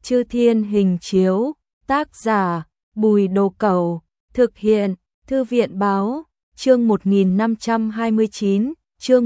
Chư Thiên Hình Chiếu, tác giả Bùi Đồ Cẩu, thực hiện Thư viện Báo, chương 1529, chương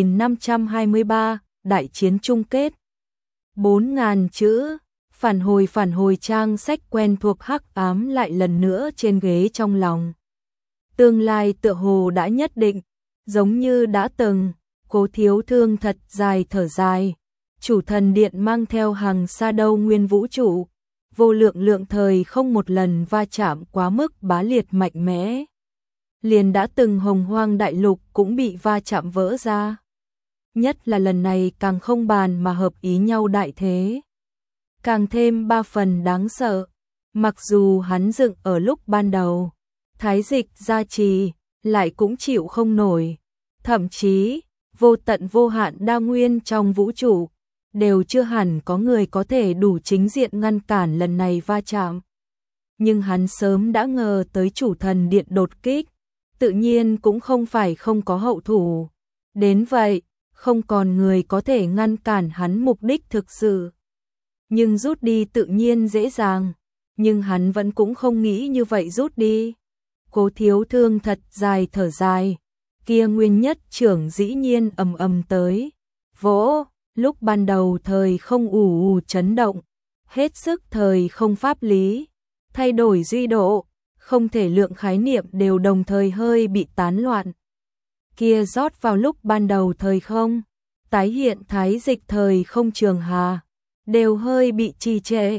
1523, Đại chiến chung kết. 4.000 chữ, phản hồi trang sách quen thuộc hắc ám lại lần nữa trên ghế trong lòng. Tương lai tựa hồ đã nhất định, giống như đã từng, Cố Thiếu Thương thật dài thở dài. Chủ thần điện mang theo hàng xa đâu nguyên vũ trụ, vô lượng thời không một lần va chạm quá mức bá liệt mạnh mẽ. Liền đã từng hồng hoang đại lục cũng bị va chạm vỡ ra. Nhất là lần này càng không bàn mà hợp ý nhau đại thế. Càng thêm 3 phần đáng sợ, mặc dù hắn dựng ở lúc ban đầu, thái dịch gia trì, lại cũng chịu không nổi. Thậm chí, vô tận vô hạn đa nguyên trong vũ trụ, đều chưa hẳn có người có thể đủ chính diện ngăn cản lần này va chạm. Nhưng hắn sớm đã ngờ tới chủ thần điện đột kích, tự nhiên cũng không phải không có hậu thủ. Đến vậy, không còn người có thể ngăn cản hắn mục đích thực sự. Nhưng rút đi tự nhiên dễ dàng, nhưng hắn vẫn cũng không nghĩ như vậy rút đi. Cố Thiếu Thương thật dài thở dài, kia nguyên nhất trưởng dĩ nhiên ầm tới, vỗ. Lúc ban đầu thời không ù chấn động, hết sức thời không pháp lý, thay đổi duy độ, không thể lượng khái niệm đều đồng thời hơi bị tán loạn. Kia rót vào lúc ban đầu thời không, tái hiện thái dịch thời không trường hà, đều hơi bị trì trệ,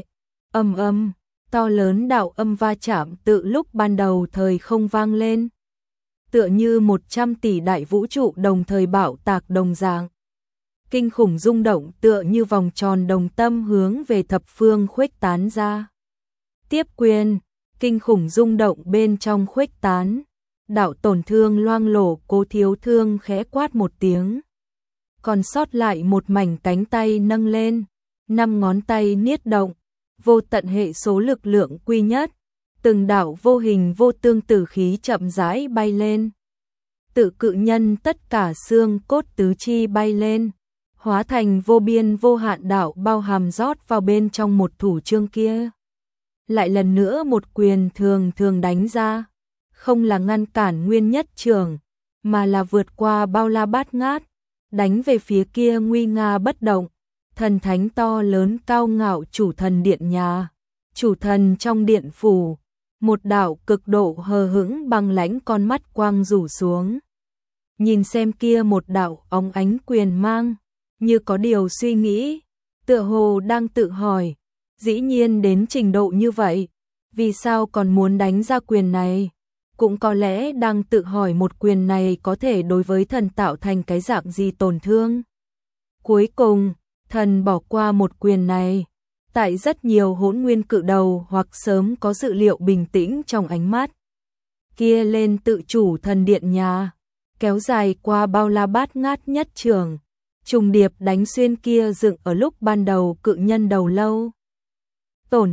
to lớn đạo âm va chạm tự lúc ban đầu thời không vang lên. Tựa như 100 tỷ đại vũ trụ đồng thời bạo tạc đồng dạng. Kinh khủng rung động tựa như vòng tròn đồng tâm hướng về thập phương khuếch tán ra. Tiếp quyền, kinh khủng rung động bên trong khuếch tán, đạo tổn thương loang lổ. Cố Thiếu Thương khẽ quát một tiếng. Còn sót lại một mảnh cánh tay nâng lên, 5 ngón tay niết động, vô tận hệ số lực lượng quy nhất, từng đạo vô hình vô tương tử khí chậm rãi bay lên. Tự cự nhân tất cả xương cốt tứ chi bay lên, hóa thành vô biên vô hạn đạo bao hàm rót vào bên trong một thủ chương kia. Lại lần nữa một quyền thường đánh ra, không là ngăn cản nguyên nhất trường, mà là vượt qua bao la bát ngát, đánh về phía kia nguy nga bất động, thần thánh to lớn cao ngạo chủ thần điện nhà, chủ thần trong điện phủ, một đạo cực độ hờ hững băng lãnh con mắt quang rủ xuống. Nhìn xem kia một đạo óng ánh quyền mang, như có điều suy nghĩ, tựa hồ đang tự hỏi, dĩ nhiên đến trình độ như vậy, vì sao còn muốn đánh ra quyền này? Cũng có lẽ đang tự hỏi một quyền này có thể đối với thần tạo thành cái dạng gì tổn thương. Cuối cùng, thần bỏ qua một quyền này, tại rất nhiều hỗn nguyên cự đầu hoặc sớm có dự liệu bình tĩnh trong ánh mắt. Kia lên tự chủ thần điện nhà, kéo dài qua bao la bát ngát nhất trường. Trùng điệp đánh xuyên kia dựng ở lúc ban đầu cự nhân đầu lâu. Tổn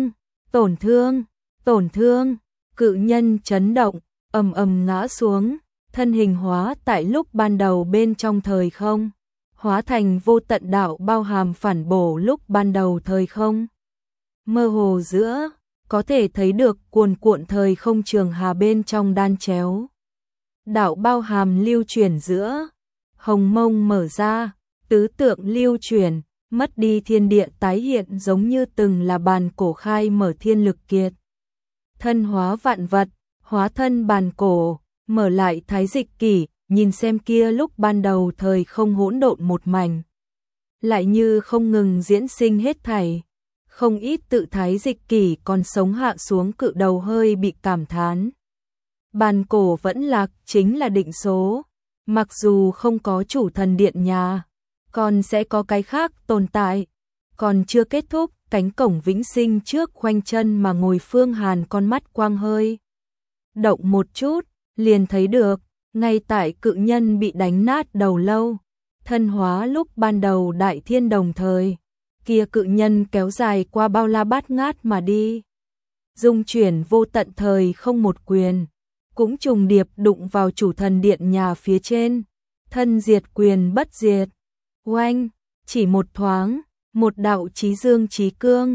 thương, cự nhân chấn động, ngã xuống, thân hình hóa tại lúc ban đầu bên trong thời không, hóa thành vô tận đạo bao hàm phản bổ lúc ban đầu thời không. Mơ hồ giữa, có thể thấy được cuồn cuộn thời không trường hà bên trong đan chéo. Đạo bao hàm lưu chuyển giữa, hồng mông mở ra, tứ tượng lưu chuyển, mất đi thiên địa tái hiện giống như từng là bàn cổ khai mở thiên lực kiệt. Thân hóa vạn vật, hóa thân bàn cổ, mở lại thái dịch kỷ, nhìn xem kia lúc ban đầu thời không hỗn độn một mảnh. Lại như không ngừng diễn sinh hết thảy, không ít tự thái dịch kỷ còn sống hạ xuống cự đầu hơi bị cảm thán. Bàn cổ vẫn lạc chính là định số. Mặc dù không có chủ thần điện nhà, còn sẽ có cái khác tồn tại, còn chưa kết thúc, cánh cổng vĩnh sinh trước khoanh chân mà ngồi Phương Hàn con mắt quang hơi. Động một chút, liền thấy được, ngay tại cự nhân bị đánh nát đầu lâu, thân hóa lúc ban đầu đại thiên đồng thời, kia cự nhân kéo dài qua bao la bát ngát mà đi. Dung chuyển vô tận thời không một quyền. Cũng trùng điệp đụng vào chủ thần điện nhà phía trên, thân diệt quyền bất diệt. Oanh, chỉ một thoáng, một đạo chí dương chí cương,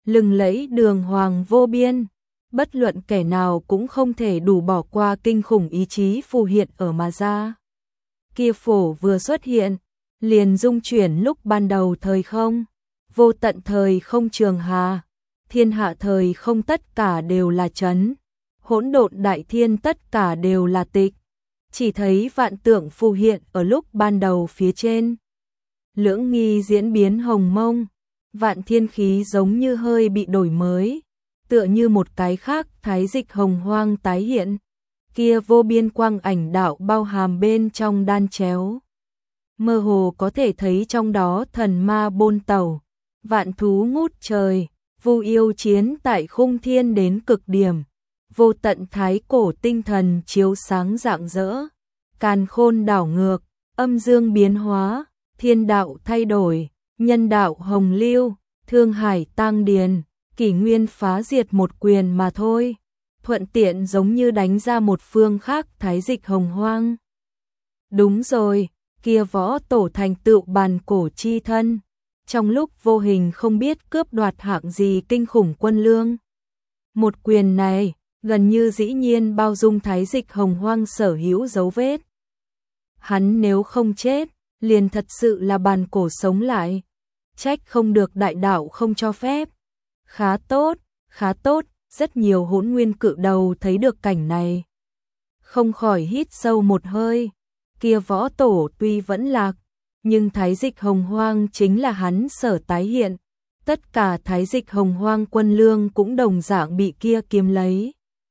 lừng lẫy đường hoàng vô biên, bất luận kẻ nào cũng không thể đủ bỏ qua kinh khủng ý chí phù hiện ở mà ra. Kia phổ vừa xuất hiện, liền dung chuyển lúc ban đầu thời không, vô tận thời không trường hà, thiên hạ thời không tất cả đều là chấn, hỗn độn đại thiên tất cả đều là tịch, chỉ thấy vạn tượng phù hiện ở lúc ban đầu phía trên. Lưỡng nghi diễn biến hồng mông, vạn thiên khí giống như hơi bị đổi mới, tựa như một cái khác thái dịch hồng hoang tái hiện, kia vô biên quang ảnh đạo bao hàm bên trong đan chéo. Mơ hồ có thể thấy trong đó thần ma bôn tẩu, vạn thú ngút trời, vu yêu chiến tại khung thiên đến cực điểm, vô tận thái cổ tinh thần chiếu sáng rạng rỡ, càn khôn đảo ngược, âm dương biến hóa, thiên đạo thay đổi, nhân đạo hồng lưu, thương hải tang điền, kỷ nguyên phá diệt một quyền mà thôi, thuận tiện giống như đánh ra một phương khác thái dịch hồng hoang. Đúng rồi, kia võ tổ thành tựu bàn cổ chi thân, trong lúc vô hình không biết cướp đoạt hạng gì kinh khủng quân lương. Một quyền này, gần như dĩ nhiên bao dung thái dịch hồng hoang sở hữu dấu vết. Hắn nếu không chết, liền thật sự là bàn cổ sống lại, trách không được đại đạo không cho phép. Khá tốt, rất nhiều hỗn nguyên cự đầu thấy được cảnh này, không khỏi hít sâu một hơi, kia võ tổ tuy vẫn lạc, nhưng thái dịch hồng hoang chính là hắn sở tái hiện, tất cả thái dịch hồng hoang quân lương cũng đồng dạng bị kia kiếm lấy.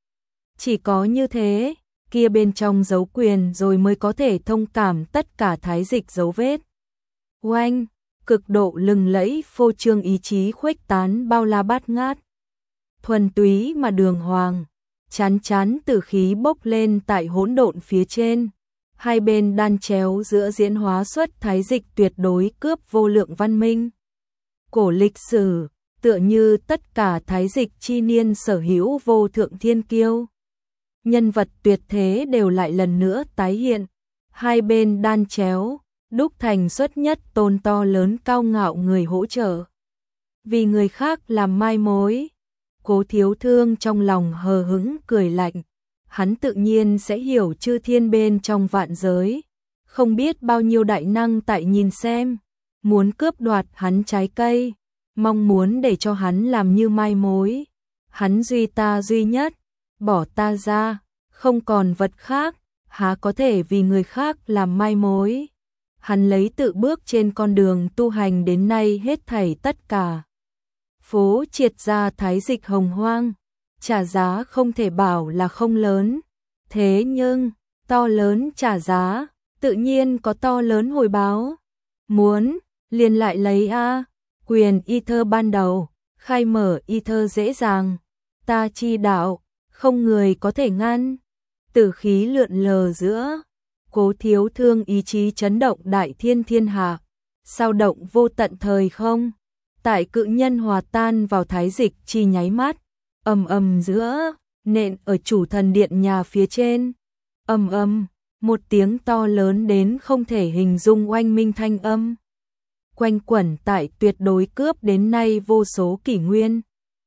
Chỉ có như thế, kia bên trong dấu quyền rồi mới có thể thông cảm tất cả thái dịch dấu vết. Oanh, cực độ lừng lẫy phô trương ý chí khuếch tán bao la bát ngát. Thuần túy mà đường hoàng, chán chán tử khí bốc lên tại hỗn độn phía trên. Hai bên đan chéo giữa diễn hóa xuất thái dịch tuyệt đối cướp vô lượng văn minh. Cổ lịch sử, tựa như tất cả thái dịch chi niên sở hữu vô thượng thiên kiêu. Nhân vật tuyệt thế đều lại lần nữa tái hiện, hai bên đan chéo, đúc thành xuất nhất tôn to lớn cao ngạo người hỗ trợ. Vì người khác làm mai mối, Cố Thiếu Thương trong lòng hờ hững cười lạnh, hắn tự nhiên sẽ hiểu chư thiên bên trong vạn giới, không biết bao nhiêu đại năng tại nhìn xem, muốn cướp đoạt hắn trái cây, mong muốn để cho hắn làm như mai mối. Hắn duy ta duy nhất, bỏ ta ra, không còn vật khác, há có thể vì người khác làm mai mối. Hắn lấy tự bước trên con đường tu hành đến nay hết thảy tất cả. Phố triệt ra thái dịch hồng hoang, trả giá không thể bảo là không lớn. Thế nhưng, to lớn trả giá, tự nhiên có to lớn hồi báo. Muốn, liền lại lấy quyền y thơ ban đầu, khai mở y thơ dễ dàng. Ta chi đạo, không người có thể ngăn. Tử khí lượn lờ giữa, Cố Thiếu Thương ý chí chấn động đại thiên thiên hạ, sao động vô tận thời không. Tại cự nhân hòa tan vào thái dịch chi nháy mắt, ầm ầm giữa, nện ở chủ thần điện nhà phía trên. Ầm ầm, một tiếng to lớn đến không thể hình dung oanh minh thanh âm. Quanh quẩn tại tuyệt đối cướp đến nay vô số kỷ nguyên.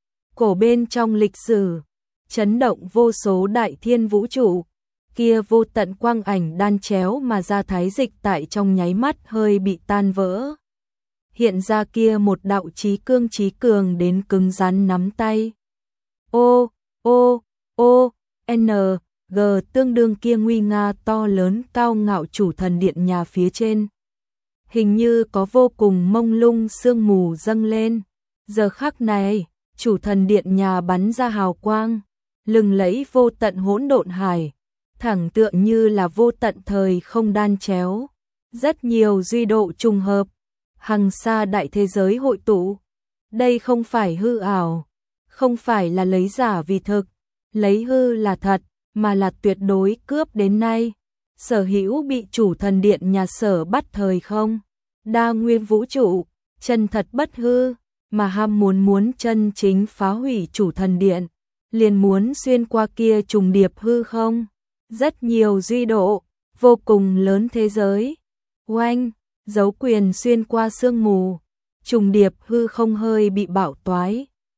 Cổ bên trong lịch sử, chấn động vô số đại thiên vũ trụ, kia vô tận quang ảnh đan chéo mà ra thái dịch tại trong nháy mắt hơi bị tan vỡ. Hiện ra kia một đạo trí cường đến cứng rắn nắm tay. N, G tương đương kia nguy nga to lớn cao ngạo chủ thần điện nhà phía trên. Hình như có vô cùng mông lung sương mù dâng lên. Giờ khắc này, chủ thần điện nhà bắn ra hào quang, lừng lẫy vô tận hỗn độn hải, thẳng tựa như là vô tận thời không đan chéo. Rất nhiều duy độ trùng hợp, hằng xa đại thế giới hội tụ. Đây không phải hư ảo, không phải là lấy giả vì thực, lấy hư là thật, mà là tuyệt đối cướp đến nay. Sở hữu bị chủ thần điện nhà sở bắt thời không, đa nguyên vũ trụ, chân thật bất hư, mà ham muốn chân chính phá hủy chủ thần điện, liền muốn xuyên qua kia trùng điệp hư không. Rất nhiều duy độ, vô cùng lớn thế giới. Oanh, dấu quyền xuyên qua sương mù, trùng điệp hư không hơi bị bạo toái.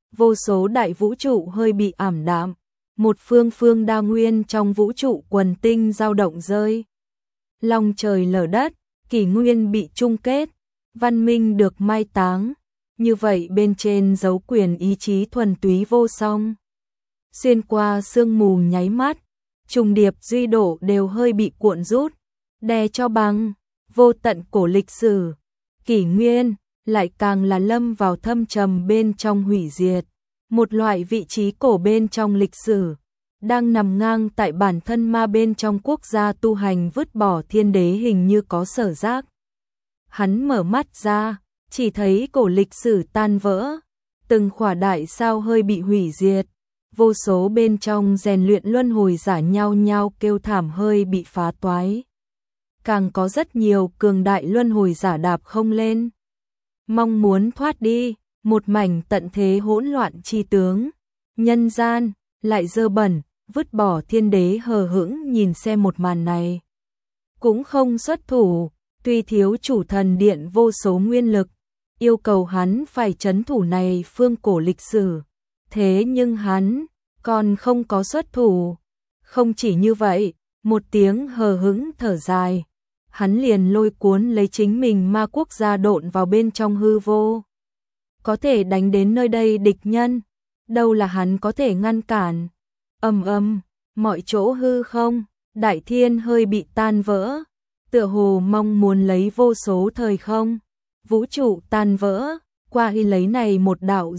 vô số đại vũ trụ hơi bị ảm đạm, một phương phương đa nguyên trong vũ trụ quần tinh dao động rơi. Long trời lở đất, kỷ nguyên bị chung kết, văn minh được mai táng, như vậy bên trên dấu quyền ý chí thuần túy vô song. Xuyên qua sương mù nháy mắt, trùng điệp duy độ đều hơi bị cuộn rút, đè cho bằng, vô tận cổ lịch sử, kỷ nguyên, lại càng là lâm vào thâm trầm bên trong hủy diệt. Một loại vị trí cổ bên trong lịch sử, đang nằm ngang tại bản thân ma bên trong quốc gia tu hành vứt bỏ thiên đế hình như có sở giác. Hắn mở mắt ra, chỉ thấy cổ lịch sử tan vỡ, từng khỏa đại sao hơi bị hủy diệt, vô số bên trong rèn luyện luân hồi giả nhau nhau kêu thảm hơi bị phá toái. Càng có rất nhiều cường đại luân hồi giả đạp không lên, mong muốn thoát đi, một mảnh tận thế hỗn loạn chi tướng, nhân gian lại dơ bẩn, vứt bỏ thiên đế hờ hững nhìn xem một màn này. Cũng không xuất thủ, tuy thiếu chủ thần điện vô số nguyên lực, yêu cầu hắn phải trấn thủ này phương cổ lịch sử. Thế nhưng hắn còn không có xuất thủ. Không chỉ như vậy, một tiếng hờ hững thở dài, hắn liền lôi cuốn lấy chính mình ma quốc gia độn vào bên trong hư vô. Có thể đánh đến nơi đây địch nhân, đâu là hắn có thể ngăn cản. Mọi chỗ hư không, đại thiên hơi bị tan vỡ, tựa hồ mong muốn lấy vô số thời không, vũ trụ tan vỡ, qua y lấy này một đạo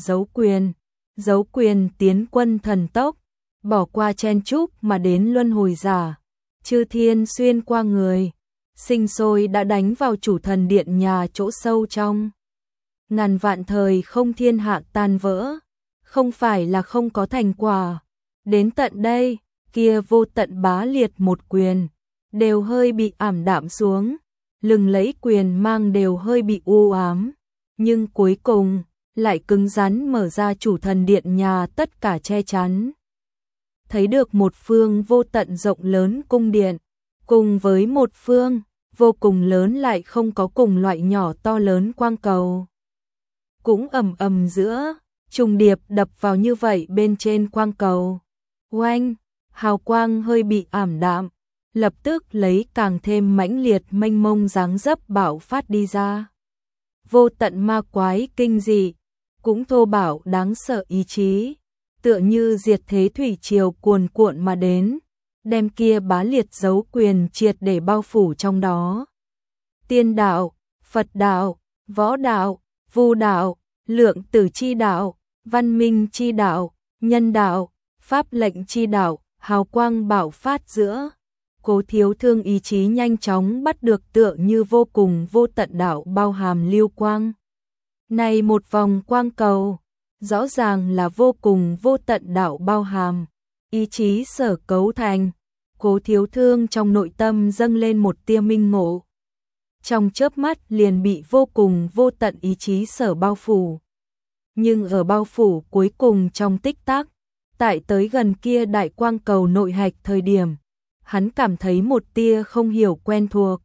dấu quyền tiến quân thần tốc, bỏ qua chen chúc mà đến luân hồi giả, chư thiên xuyên qua người, sinh sôi đã đánh vào chủ thần điện nhà chỗ sâu trong. Ngàn vạn thời không thiên hạ tan vỡ, không phải là không có thành quả. Đến tận đây, kia vô tận bá liệt một quyền, đều hơi bị ảm đạm xuống, lừng lẫy quyền mang đều hơi bị u ám, nhưng cuối cùng lại cứng rắn mở ra chủ thần điện nhà tất cả che chắn. Thấy được một phương vô tận rộng lớn cung điện, cùng với một phương vô cùng lớn lại không có cùng loại nhỏ to lớn quang cầu. Cũng ầm giữa, trùng điệp đập vào như vậy bên trên quang cầu. Oanh, hào quang hơi bị ảm đạm, lập tức lấy càng thêm mãnh liệt mênh mông dáng dấp bạo phát đi ra. Vô tận ma quái kinh dị, cũng thô bạo đáng sợ ý chí, tựa như diệt thế thủy triều cuồn cuộn mà đến, đem kia bá liệt dấu quyền triệt để bao phủ trong đó. Tiên đạo, Phật đạo, võ đạo, vu đạo, lượng tử chi đạo, văn minh chi đạo, nhân đạo, pháp lệnh chi đạo, hào quang bạo phát giữa. Cố Thiếu Thương ý chí nhanh chóng bắt được tựa như vô cùng vô tận đạo bao hàm lưu quang. Này một vòng quang cầu, rõ ràng là vô cùng vô tận đạo bao hàm, ý chí sở cấu thành. Cố Thiếu Thương trong nội tâm dâng lên một tia minh ngộ. Trong chớp mắt liền bị vô cùng vô tận ý chí sở bao phủ. Nhưng ở bao phủ cuối cùng trong tích tắc, tại tới gần kia đại quang cầu nội hạch thời điểm, hắn cảm thấy một tia không hiểu quen thuộc.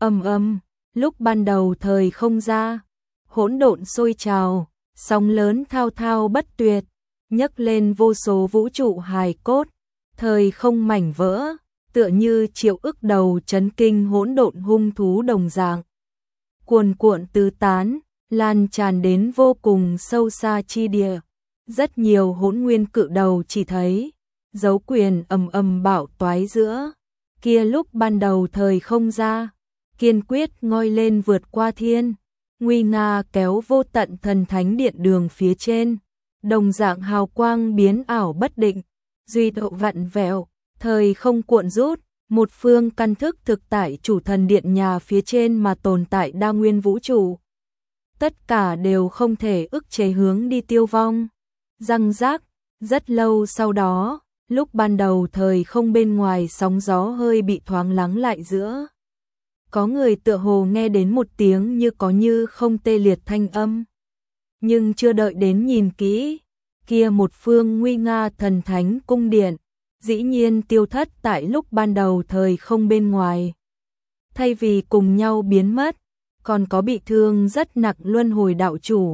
Lúc ban đầu thời không ra, hỗn độn sôi trào, sóng lớn thao thao bất tuyệt, nhấc lên vô số vũ trụ hài cốt, thời không mảnh vỡ, tựa như triệu ức đầu chấn kinh hỗn độn hung thú đồng dạng. Cuồn cuộn tứ tán, lan tràn đến vô cùng sâu xa chi địa. Rất nhiều hỗn nguyên cự đầu chỉ thấy dấu quyền bạo toái giữa. Kia lúc ban đầu thời không ra, kiên quyết ngoi lên vượt qua thiên, nguy nga kéo vô tận thần thánh điện đường phía trên, đồng dạng hào quang biến ảo bất định, duy độ vặn vẹo, thời không cuộn rút, một phương căn thức thực tại chủ thần điện nhà phía trên mà tồn tại đa nguyên vũ trụ. Tất cả đều không thể ức chế hướng đi tiêu vong. Răng rác, rất lâu sau đó, lúc ban đầu thời không bên ngoài sóng gió hơi bị thoáng lắng lại giữa. Có người tựa hồ nghe đến một tiếng như có như không tê liệt thanh âm. Nhưng chưa đợi đến nhìn kỹ, kia một phương nguy nga thần thánh cung điện, dĩ nhiên tiêu thất tại lúc ban đầu thời không bên ngoài. Thay vì cùng nhau biến mất, còn có bị thương rất nặng luân hồi đạo chủ,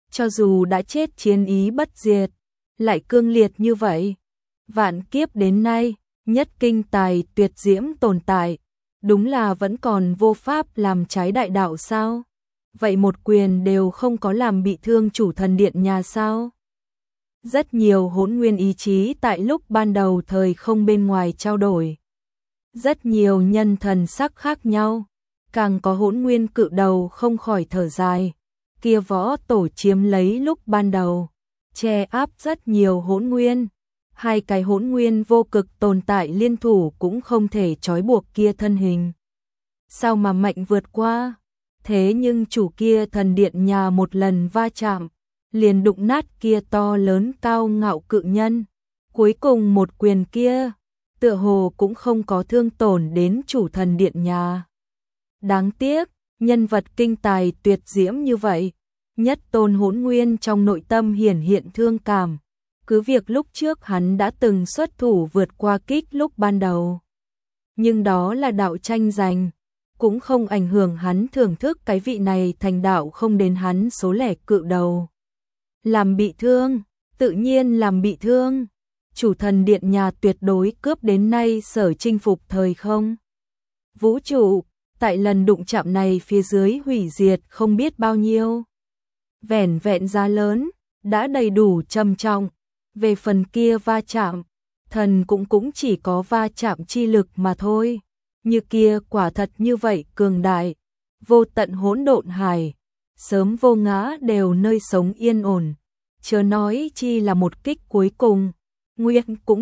cho dù đã chết chiến ý bất diệt, lại cương liệt như vậy. Vạn kiếp đến nay, nhất kinh tài tuyệt diễm tồn tại, đúng là vẫn còn vô pháp làm trái đại đạo sao? Vậy một quyền đều không có làm bị thương chủ thần điện nhà sao? Rất nhiều hỗn nguyên ý chí tại lúc ban đầu thời không bên ngoài trao đổi. Rất nhiều nhân thần sắc khác nhau, càng có hỗn nguyên cự đầu không khỏi thở dài. Kia võ tổ chiếm lấy lúc ban đầu, che áp rất nhiều hỗn nguyên. Hai cái hỗn nguyên vô cực tồn tại liên thủ cũng không thể trói buộc kia thân hình. Sao mà mạnh vượt qua? Thế nhưng chủ kia thần điện nhà một lần va chạm, liền đụng nát kia to lớn cao ngạo cự nhân. Cuối cùng một quyền kia, tựa hồ cũng không có thương tổn đến chủ thần điện nhà. Đáng tiếc, nhân vật kinh tài tuyệt diễm như vậy, nhất tôn hỗn nguyên trong nội tâm hiển hiện thương cảm. Cứ việc lúc trước hắn đã từng xuất thủ vượt qua kích lúc ban đầu. Nhưng đó là đạo tranh giành, cũng không ảnh hưởng hắn thưởng thức cái vị này thành đạo không đến hắn số lẻ cự đầu. Làm bị thương, tự nhiên làm bị thương. Chủ thần điện nhà tuyệt đối cướp đến nay sở chinh phục thời không. Vũ trụ, tại lần đụng chạm này phía dưới hủy diệt không biết bao nhiêu. Vẻn vẹn giá lớn, đã đầy đủ trầm trọng. Về phần kia va chạm, thần cũng chỉ có va chạm chi lực mà thôi. Như kia quả thật như vậy cường đại, vô tận hỗn độn hải, sớm vô ngã đều nơi sống yên ổn. Chớ nói chi là một kích cuối cùng, Nguyên cũng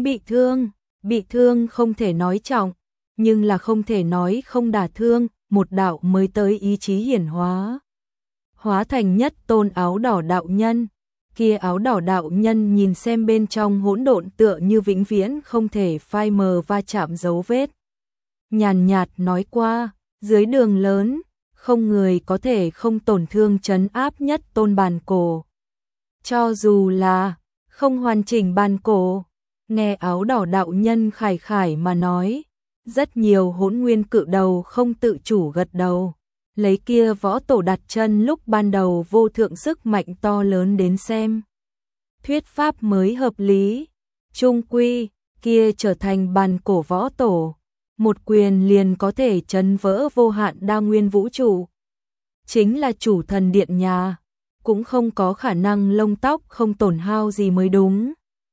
bị thương không thể nói trọng, nhưng là không thể nói không đả thương, một đạo mới tới ý chí hiển hóa. Hóa thành nhất tôn áo đỏ đạo nhân. Kia áo đỏ đạo nhân nhìn xem bên trong hỗn độn tựa như vĩnh viễn không thể phai mờ va chạm dấu vết. Nhàn nhạt nói qua, dưới đường lớn, không người có thể không tổn thương trấn áp nhất tôn bàn cổ. Cho dù là không hoàn chỉnh bàn cổ, nghe áo đỏ đạo nhân khải khải mà nói, rất nhiều hỗn nguyên cự đầu không tự chủ gật đầu. Lấy kia võ tổ đặt chân lúc ban đầu vô thượng sức mạnh to lớn đến xem. Thuyết pháp mới hợp lý, trung quy, kia trở thành bàn cổ võ tổ. Một quyền liền có thể chấn vỡ vô hạn đa nguyên vũ trụ. Chính là chủ thần điện nhà, cũng không có khả năng lông tóc không tổn hao gì mới đúng.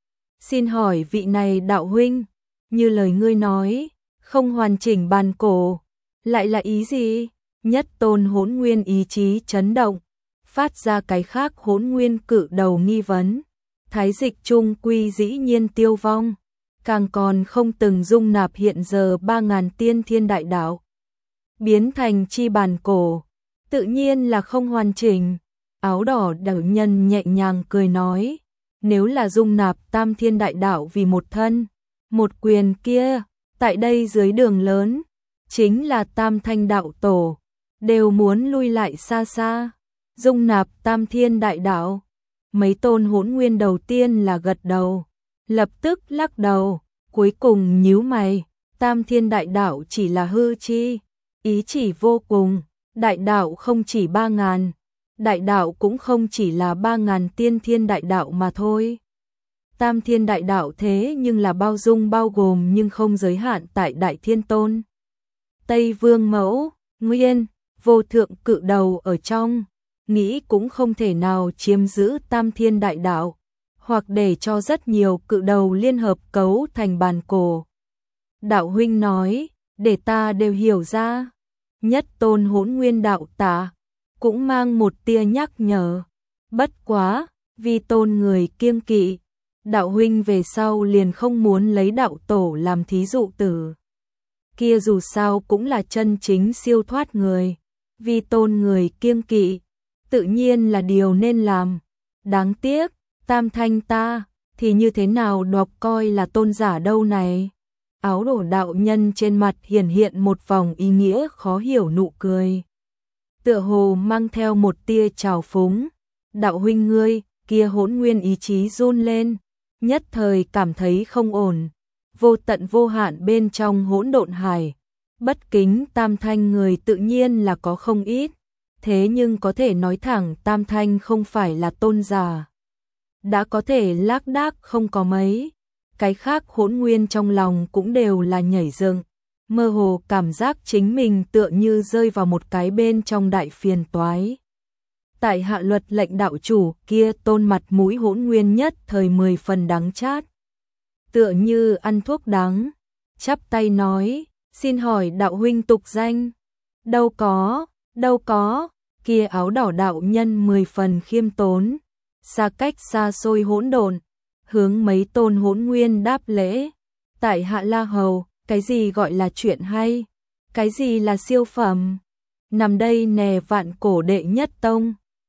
Xin hỏi vị này đạo huynh, như lời ngươi nói, không hoàn chỉnh bàn cổ, lại là ý gì? Nhất tôn hỗn nguyên ý chí chấn động, phát ra cái khác hỗn nguyên cự đầu nghi vấn. Thái dịch trung quy dĩ nhiên tiêu vong, càng còn không từng dung nạp hiện giờ 3.000 tiên thiên đại đạo. Biến thành chi bàn cổ, tự nhiên là không hoàn chỉnh. Áo đỏ đạo nhân nhẹ nhàng cười nói, nếu là dung nạp tam thiên đại đạo vì một thân, một quyền kia, tại đây dưới đường lớn, chính là tam thanh đạo tổ, đều muốn lui lại xa xa, dung nạp tam thiên đại đạo. Mấy tôn hỗn nguyên đầu tiên là gật đầu, lập tức lắc đầu, cuối cùng nhíu mày, tam thiên đại đạo chỉ là hư chi, ý chỉ vô cùng, đại đạo không chỉ 3.000, đại đạo cũng không chỉ là 3.000 tiên thiên đại đạo mà thôi. Tam thiên đại đạo thế nhưng là bao dung bao gồm nhưng không giới hạn tại Đại Thiên Tôn, Tây Vương Mẫu, Nguyên, vô thượng cự đầu ở trong, nghĩ cũng không thể nào chiếm giữ tam thiên đại đạo, hoặc để cho rất nhiều cự đầu liên hợp cấu thành bàn cổ. Đạo huynh nói, để ta đều hiểu ra. Nhất tôn hỗn nguyên đạo tả, cũng mang một tia nhắc nhở. Bất quá, vì tôn người kiêng kỵ, đạo huynh về sau liền không muốn lấy đạo tổ làm thí dụ tử. Kia dù sao cũng là chân chính siêu thoát người, vì tôn người kiêng kỵ, tự nhiên là điều nên làm. Đáng tiếc, tam thanh ta, thì như thế nào đọc coi là tôn giả đâu này. Áo đỏ đạo nhân trên mặt hiển hiện một vòng ý nghĩa khó hiểu nụ cười. Tựa hồ mang theo một tia trào phúng. Đạo huynh ngươi, kia hỗn nguyên ý chí run lên, nhất thời cảm thấy không ổn. Vô tận vô hạn bên trong hỗn độn hải, bất kính tam thanh người tự nhiên là có không ít. thế nhưng có thể nói thẳng Tam Thanh không phải là tôn giả. Đã có thể lác đác không có mấy. Cái khác Hỗn Nguyên trong lòng cũng đều là nhảy dựng, mơ hồ cảm giác chính mình tựa như rơi vào một cái bên trong đại phiền toái. Tại hạ luật lệnh đạo chủ kia tôn mặt mũi Hỗn Nguyên nhất thời 10 phần đắng chát. Tựa như ăn thuốc đắng, chắp tay nói, xin hỏi đạo huynh tục danh. Đâu có, kia áo đỏ đạo nhân 10 phần khiêm tốn, xa cách xa xôi hỗn độn, hướng mấy tôn Hỗn Nguyên đáp lễ. Tại hạ La Hầu, cái gì gọi là chuyện hay, cái gì là siêu phẩm, nằm đây nè vạn cổ đệ nhất tông.